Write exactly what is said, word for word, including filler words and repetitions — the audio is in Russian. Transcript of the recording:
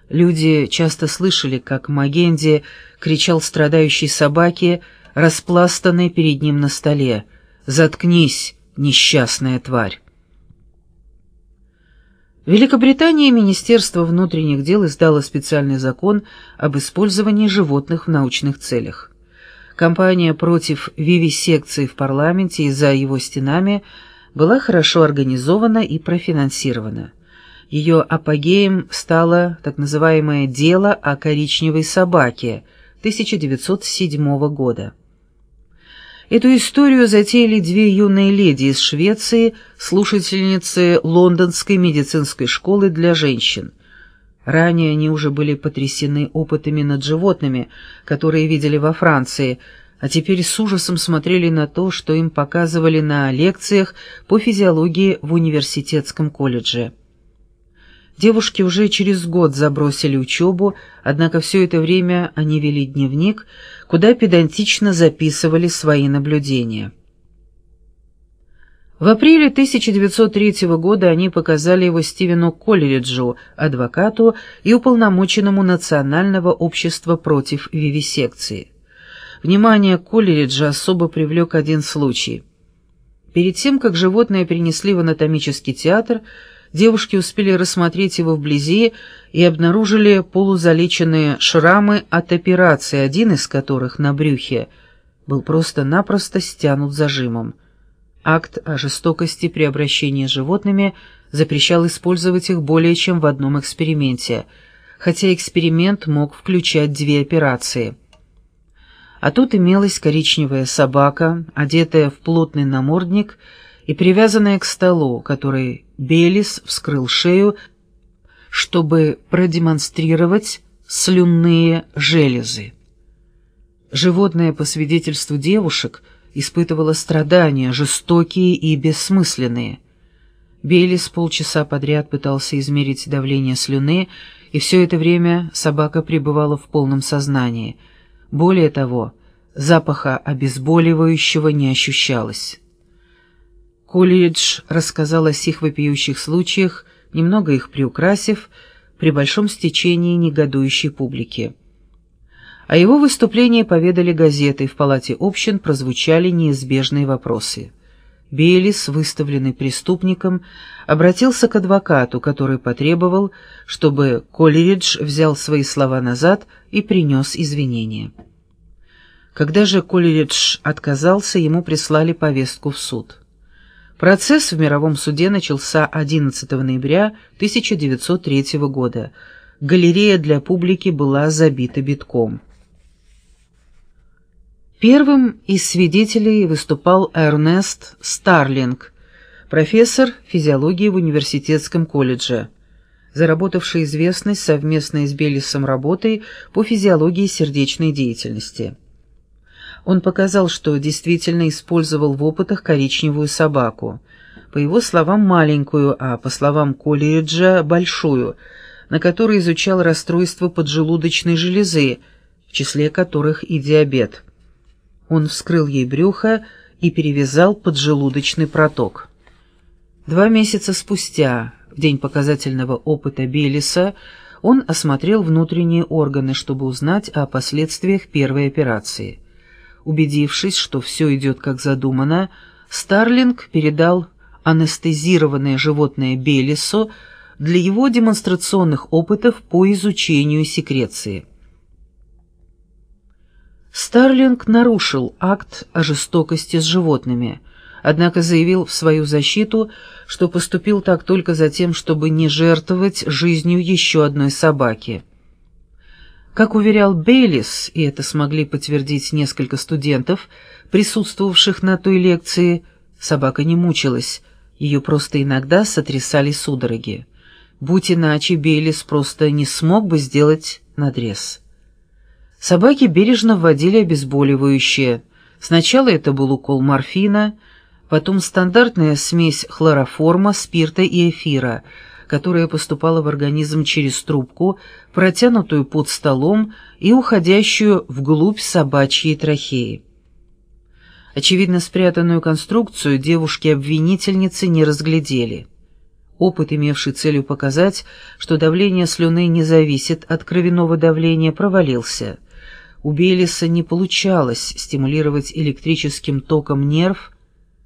Люди часто слышали, как Магенди кричал страдающей собаке, распластанной перед ним на столе: «Заткнись, несчастная тварь!». В Великобритании Министерство внутренних дел издало специальный закон об использовании животных в научных целях. Кампания против вивисекции в парламенте и за его стенами была хорошо организована и профинансирована. Ее апогеем стало так называемое «дело о коричневой собаке» тысяча девятьсот седьмого года. Эту историю затеяли две юные леди из Швеции, слушательницы Лондонской медицинской школы для женщин. Ранее они уже были потрясены опытами над животными, которые видели во Франции, а теперь с ужасом смотрели на то, что им показывали на лекциях по физиологии в университетском колледже. Девушки уже через год забросили учебу, однако все это время они вели дневник, куда педантично записывали свои наблюдения. В апреле тысяча девятьсот третьего года они показали его Стивену Колериджу, адвокату и уполномоченному Национального общества против вивисекции. Внимание Колериджа особо привлек один случай. Перед тем, как животное перенесли в анатомический театр, девушки успели рассмотреть его вблизи и обнаружили полузалеченные шрамы от операции, один из которых на брюхе был просто-напросто стянут зажимом. Акт о жестокости при обращении с животными запрещал использовать их более чем в одном эксперименте, хотя эксперимент мог включать две операции. А тут имелась коричневая собака, одетая в плотный намордник и привязанная к столу, которой Бейлис вскрыл шею, чтобы продемонстрировать слюнные железы. Животное, по свидетельству девушек, испытывало страдания, жестокие и бессмысленные. Бейлис полчаса подряд пытался измерить давление слюны, и все это время собака пребывала в полном сознании. Более того, запаха обезболивающего не ощущалось. Колеридж рассказал о сих вопиющих случаях, немного их приукрасив, при большом стечении негодующей публики. О его выступлении поведали газеты, и в палате общин прозвучали неизбежные вопросы. Бейлис, выставленный преступником, обратился к адвокату, который потребовал, чтобы Колеридж взял свои слова назад и принес извинения. Когда же Колеридж отказался, ему прислали повестку в суд. Процесс в мировом суде начался одиннадцатого ноября тысяча девятьсот третьего года. Галерея для публики была забита битком. Первым из свидетелей выступал Эрнест Старлинг, профессор физиологии в университетском колледже, заработавший известность совместной с Бейлисом работой по физиологии сердечной деятельности. Он показал, что действительно использовал в опытах коричневую собаку, по его словам маленькую, а по словам Колериджа большую, на которой изучал расстройства поджелудочной железы, в числе которых и диабет. Он вскрыл ей брюхо и перевязал поджелудочный проток. Два месяца спустя, в день показательного опыта Бейлиса, он осмотрел внутренние органы, чтобы узнать о последствиях первой операции. Убедившись, что все идет как задумано, Старлинг передал анестезированное животное Бейлису для его демонстрационных опытов по изучению секреции. Старлинг нарушил акт о жестокости с животными, однако заявил в свою защиту, что поступил так только за тем, чтобы не жертвовать жизнью еще одной собаки. Как уверял Бейлис, и это смогли подтвердить несколько студентов, присутствовавших на той лекции, собака не мучилась, ее просто иногда сотрясали судороги. Будь иначе, Бейлис просто не смог бы сделать надрез. Собаки бережно вводили обезболивающее. Сначала это был укол морфина, потом стандартная смесь хлороформа, спирта и эфира, которая поступала в организм через трубку, протянутую под столом и уходящую вглубь собачьей трахеи. Очевидно, спрятанную конструкцию девушки-обвинительницы не разглядели. Опыт, имевший целью показать, что давление слюны не зависит от кровяного давления, провалился. У Бейлиса не получалось стимулировать электрическим током нерв,